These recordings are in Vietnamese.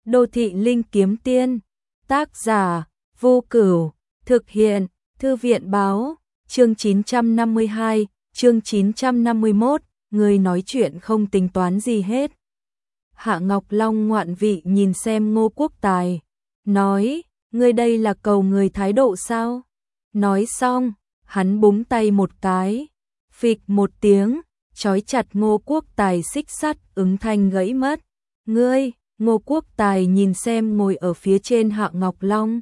Đô thị linh kiếm tiên. Tác giả Vô Cửu. Thực hiện Thư viện báo. Chương 952, chương 951, người nói chuyện không tính toán gì hết. Hạ Ngọc Long ngoạn vị nhìn xem Ngô Quốc Tài, nói, ngươi đây là cầu người thái độ sao? Nói xong, hắn búng tay một cái, phịch một tiếng, trói chặt Ngô Quốc Tài xích sắt ứng thanh gãy mất. Ngươi, Ngô Quốc Tài nhìn xem ngồi ở phía trên Hạ Ngọc Long.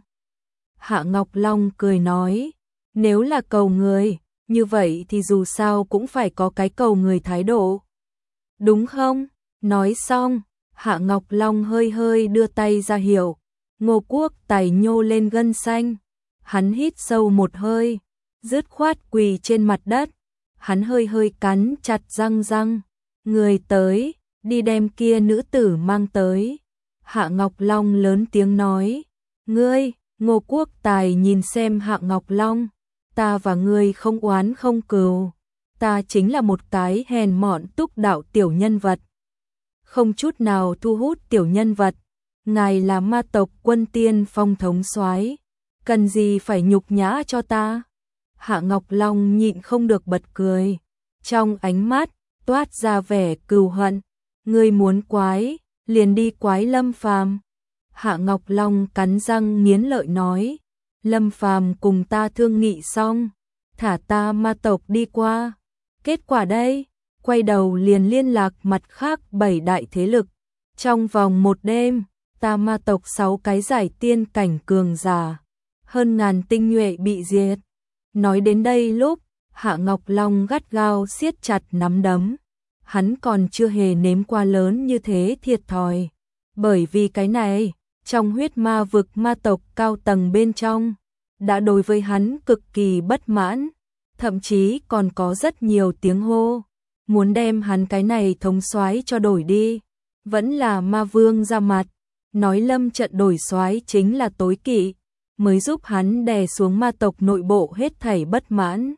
Hạ Ngọc Long cười nói, nếu là cầu người, như vậy thì dù sao cũng phải có cái cầu người thái độ. Đúng không? Nói xong, Hạ Ngọc Long hơi hơi đưa tay ra hiệu. Ngô Quốc Tài nhô lên gân xanh. Hắn hít sâu một hơi, dứt khoát quỳ trên mặt đất. Hắn hơi hơi cắn chặt răng. Người tới, đi đem kia nữ tử mang tới. Hạ Ngọc Long lớn tiếng nói. Ngươi, Ngô Quốc Tài nhìn xem Hạ Ngọc Long. Ta và ngươi không oán không cừu. Ta chính là một cái hèn mọn túc đạo tiểu nhân vật. Không chút nào thu hút tiểu nhân vật. Ngài là ma tộc quân tiên phong thống soái, cần gì phải nhục nhã cho ta? Hạ Ngọc Long nhịn không được bật cười. Trong ánh mắt toát ra vẻ cừu hận. Ngươi muốn quái, liền đi quái Lâm Phàm. Hạ Ngọc Long cắn răng nghiến lợi nói. Lâm Phàm cùng ta thương nghị xong, thả ta ma tộc đi qua. Kết quả đây, quay đầu liền liên lạc mặt khác 7 đại thế lực. Trong vòng một đêm, ta ma tộc 6 cái giải tiên cảnh cường giả, hơn ngàn tinh nhuệ bị diệt. Nói đến đây lúc, Hạ Ngọc Long gắt gao siết chặt nắm đấm. Hắn còn chưa hề nếm qua lớn như thế thiệt thòi. Bởi vì cái này, trong huyết ma vực ma tộc cao tầng bên trong, đã đối với hắn cực kỳ bất mãn, thậm chí còn có rất nhiều tiếng hô, muốn đem hắn cái này thống soái cho đổi đi. Vẫn là ma vương ra mặt, nói Lâm trận đổi soái chính là tối kỵ, mới giúp hắn đè xuống ma tộc nội bộ hết thảy bất mãn.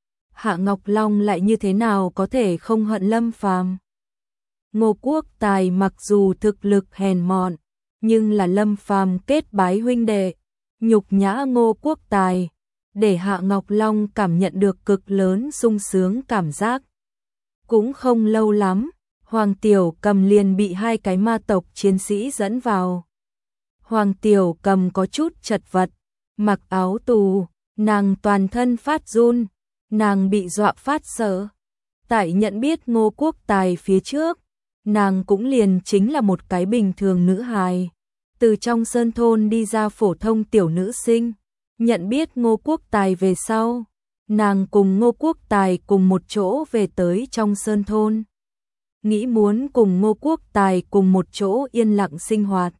Hạ Ngọc Long lại như thế nào có thể không hận Lâm Phàm? Ngô Quốc Tài mặc dù thực lực hèn mọn, nhưng là Lâm Phàm kết bái huynh đệ, nhục nhã Ngô Quốc Tài, để Hạ Ngọc Long cảm nhận được cực lớn sung sướng cảm giác. Cũng không lâu lắm, Hoàng Tiểu Cầm liền bị 2 cái ma tộc chiến sĩ dẫn vào. Hoàng Tiểu Cầm có chút chật vật, mặc áo tù, nàng toàn thân phát run, nàng bị dọa phát sợ. Tại nhận biết Ngô Quốc Tài phía trước, nàng cũng liền chính là một cái bình thường nữ hài, từ trong sơn thôn đi ra phổ thông tiểu nữ sinh. Nhận biết Ngô Quốc Tài về sau, nàng cùng Ngô Quốc Tài cùng một chỗ về tới trong sơn thôn, nghĩ muốn cùng Ngô Quốc Tài cùng một chỗ yên lặng sinh hoạt.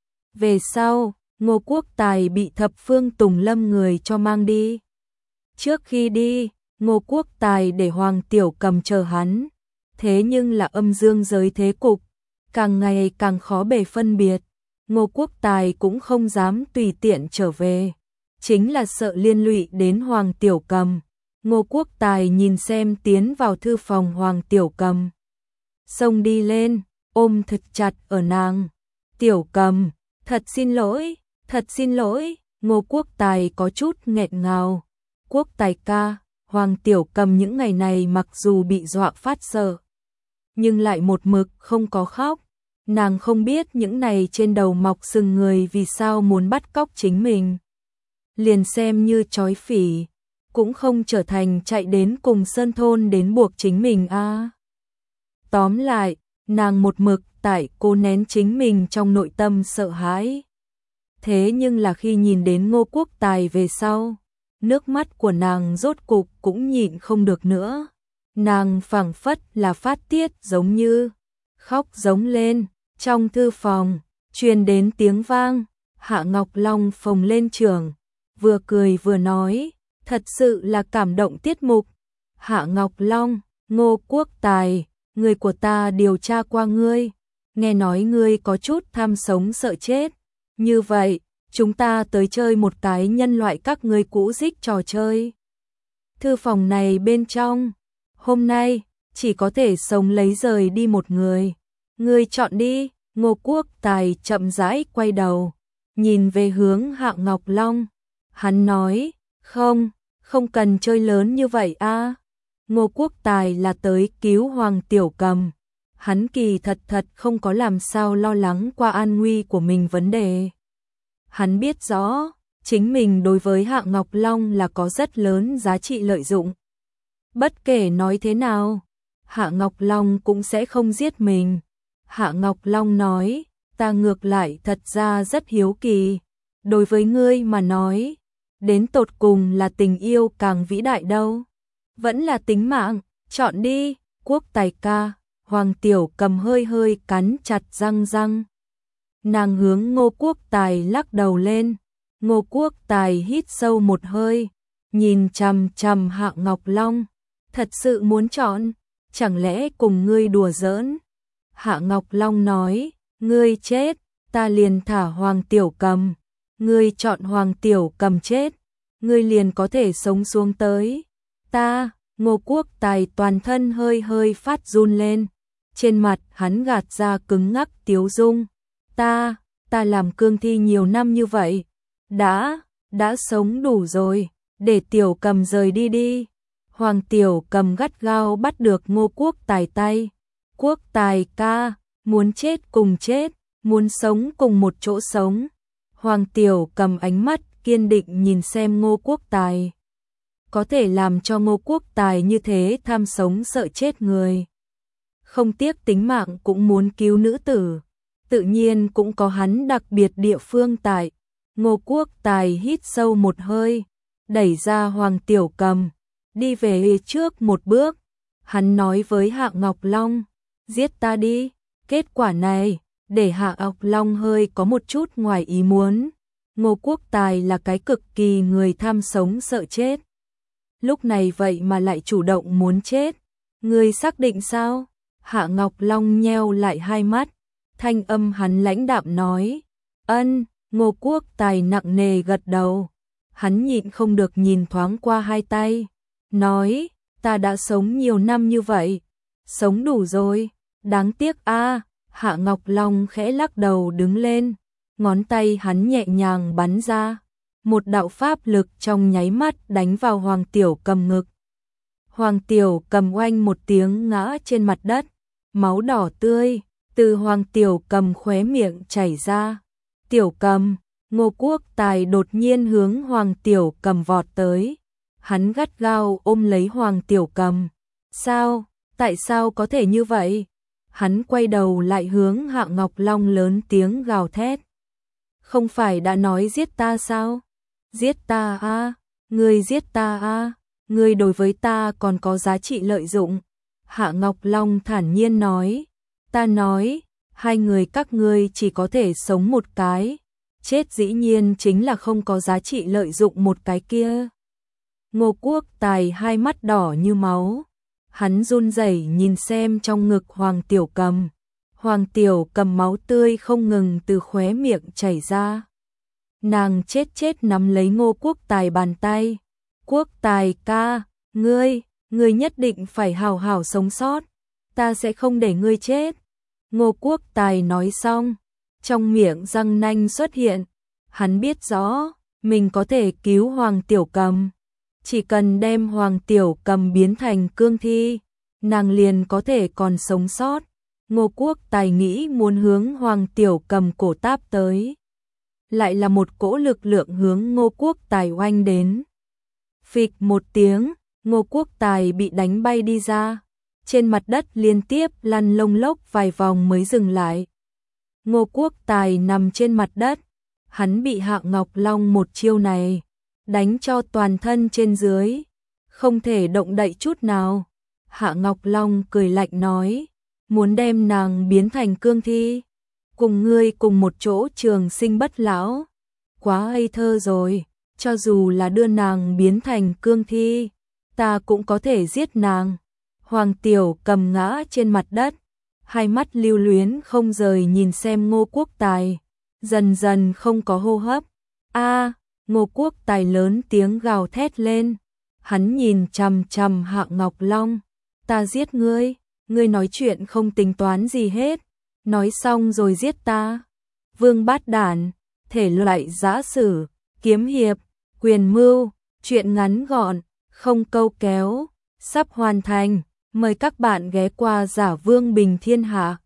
Về sau, Ngô Quốc Tài bị Thập Phương Tùng Lâm người cho mang đi. Trước khi đi, Ngô Quốc Tài để Hoàng Tiểu Cầm chờ hắn. Thế nhưng là âm dương giới thế cục, càng ngày càng khó bề phân biệt. Ngô Quốc Tài cũng không dám tùy tiện trở về, chính là sợ liên lụy đến Hoàng Tiểu Cầm. Ngô Quốc Tài nhìn xem tiến vào thư phòng Hoàng Tiểu Cầm, xông đi lên, ôm thật chặt ở nàng. Tiểu Cầm, thật xin lỗi, Ngô Quốc Tài có chút nghẹn ngào. Quốc Tài ca, Hoàng Tiểu Cầm những ngày này mặc dù bị dọa phát sợ, nhưng lại một mực không có khóc. Nàng không biết những này trên đầu mọc sừng người vì sao muốn bắt cóc chính mình. Liền xem như trói phỉ, cũng không trở thành chạy đến cùng sơn thôn đến buộc chính mình a. Tóm lại, nàng một mực tại cố nén chính mình trong nội tâm sợ hãi. Thế nhưng là khi nhìn đến Ngô Quốc Tài về sau, nước mắt của nàng rốt cục cũng nhịn không được nữa. Nàng phảng phất là phát tiết giống như, khóc giống lên. Trong thư phòng, truyền đến tiếng vang, Hạ Ngọc Long phồng lên trưởng, vừa cười vừa nói, thật sự là cảm động tiết mục. Hạ Ngọc Long, Ngô Quốc Tài, người của ta điều tra qua ngươi, nghe nói ngươi có chút tham sống sợ chết. Như vậy, chúng ta tới chơi một cái nhân loại các ngươi cũ dích trò chơi. Thư phòng này bên trong, hôm nay, chỉ có thể sống lấy rời đi một người. Ngươi chọn đi, Ngô Quốc Tài chậm rãi quay đầu, nhìn về hướng Hạ Ngọc Long. Hắn nói, không cần chơi lớn như vậy a. Ngô Quốc Tài là tới cứu Hoàng Tiểu Cầm. Hắn kỳ thật không có làm sao lo lắng qua an nguy của mình vấn đề. Hắn biết rõ, chính mình đối với Hạ Ngọc Long là có rất lớn giá trị lợi dụng. Bất kể nói thế nào, Hạ Ngọc Long cũng sẽ không giết mình. Hạ Ngọc Long nói, ta ngược lại thật ra rất hiếu kỳ. Đối với ngươi mà nói, đến tột cùng là tình yêu càng vĩ đại đâu. Vẫn là tính mạng, chọn đi, Quốc Tài ca. Hoàng Tiểu Cầm hơi cắn chặt răng. Nàng hướng Ngô Quốc Tài lắc đầu lên. Ngô Quốc Tài hít sâu một hơi, nhìn chằm Hạ Ngọc Long. Thật sự muốn chọn, chẳng lẽ cùng ngươi đùa giỡn? Hạ Ngọc Long nói, ngươi chết, ta liền thả Hoàng Tiểu Cầm. Ngươi chọn Hoàng Tiểu Cầm chết, ngươi liền có thể sống xuống tới. Ta, Ngô Quốc Tài toàn thân hơi phát run lên. Trên mặt hắn gạt ra cứng ngắc tiếu dung. Ta làm cương thi nhiều năm như vậy. Đã sống đủ rồi, để Tiểu Cầm rời đi. Hoàng Tiểu Cầm gắt gao bắt được Ngô Quốc Tài tay. Quốc Tài ca, muốn chết cùng chết, muốn sống cùng một chỗ sống. Hoàng Tiểu Cầm ánh mắt kiên định nhìn xem Ngô Quốc Tài. Có thể làm cho Ngô Quốc Tài như thế tham sống sợ chết người. Không tiếc tính mạng cũng muốn cứu nữ tử. Tự nhiên cũng có hắn đặc biệt địa phương tại. Ngô Quốc Tài hít sâu một hơi, đẩy ra Hoàng Tiểu Cầm, đi về trước một bước. Hắn nói với Hạ Ngọc Long, giết ta đi. Kết quả này, để Hạ Ngọc Long hơi có một chút ngoài ý muốn. Ngô Quốc Tài là cái cực kỳ người tham sống sợ chết. Lúc này vậy mà lại chủ động muốn chết. Ngươi xác định sao? Hạ Ngọc Long nheo lại hai mắt. Thanh âm hắn lãnh đạm nói. Ân. Ngô Quốc Tài nặng nề gật đầu. Hắn nhịn không được nhìn thoáng qua hai tay. Nói, ta đã sống nhiều năm như vậy. Sống đủ rồi. Đáng tiếc a. Hạ Ngọc Long khẽ lắc đầu đứng lên. Ngón tay hắn nhẹ nhàng bắn ra. Một đạo pháp lực trong nháy mắt đánh vào Hoàng Tiểu Cầm ngực. Hoàng Tiểu Cầm oanh một tiếng ngã trên mặt đất. Máu đỏ tươi từ Hoàng Tiểu Cầm khóe miệng chảy ra. Tiểu Cầm, Ngô Quốc Tài đột nhiên hướng Hoàng Tiểu Cầm vọt tới. Hắn gắt gao ôm lấy Hoàng Tiểu Cầm. Sao? Tại sao có thể như vậy? Hắn quay đầu lại hướng Hạ Ngọc Long lớn tiếng gào thét. Không phải đã nói giết ta sao? Giết ta a, ngươi giết ta a, ngươi đối với ta còn có giá trị lợi dụng. Hạ Ngọc Long thản nhiên nói. Ta nói, hai người các ngươi chỉ có thể sống một cái. Chết dĩ nhiên chính là không có giá trị lợi dụng một cái kia. Ngô Quốc Tài hai mắt đỏ như máu. Hắn run rẩy nhìn xem trong ngực Hoàng Tiểu Cầm. Hoàng Tiểu Cầm máu tươi không ngừng từ khóe miệng chảy ra. Nàng chết nắm lấy Ngô Quốc Tài bàn tay. Quốc Tài ca, ngươi nhất định phải hào hào sống sót. Ta sẽ không để ngươi chết. Ngô Quốc Tài nói xong, trong miệng răng nanh xuất hiện. Hắn biết rõ, mình có thể cứu Hoàng Tiểu Cầm. Chỉ cần đem Hoàng Tiểu Cầm biến thành cương thi, nàng liền có thể còn sống sót. Ngô Quốc Tài nghĩ muốn hướng Hoàng Tiểu Cầm cổ táp tới. Lại là một cỗ lực lượng hướng Ngô Quốc Tài oanh đến. Phịch một tiếng, Ngô Quốc Tài bị đánh bay đi ra. Trên mặt đất liên tiếp lăn lông lốc vài vòng mới dừng lại. Ngô Quốc Tài nằm trên mặt đất. Hắn bị Hạ Ngọc Long một chiêu này đánh cho toàn thân trên dưới, không thể động đậy chút nào. Hạ Ngọc Long cười lạnh nói, muốn đem nàng biến thành cương thi, cùng ngươi cùng một chỗ trường sinh bất lão. Quá ngây thơ rồi, cho dù là đưa nàng biến thành cương thi, ta cũng có thể giết nàng. Hoàng Tiểu Cầm ngã trên mặt đất, hai mắt lưu luyến không rời nhìn xem Ngô Quốc Tài, dần dần không có hô hấp. A, Ngô Quốc Tài lớn tiếng gào thét lên. Hắn nhìn chằm Hạ Ngọc Long. Ta giết ngươi, ngươi nói chuyện không tính toán gì hết. nói xong rồi giết ta. Vương Bát Đản, thể loại giã sử, kiếm hiệp, quyền mưu, truyện ngắn gọn, không câu kéo, sắp hoàn thành. Mời các bạn ghé qua Giả Vương Bình Thiên Hạ.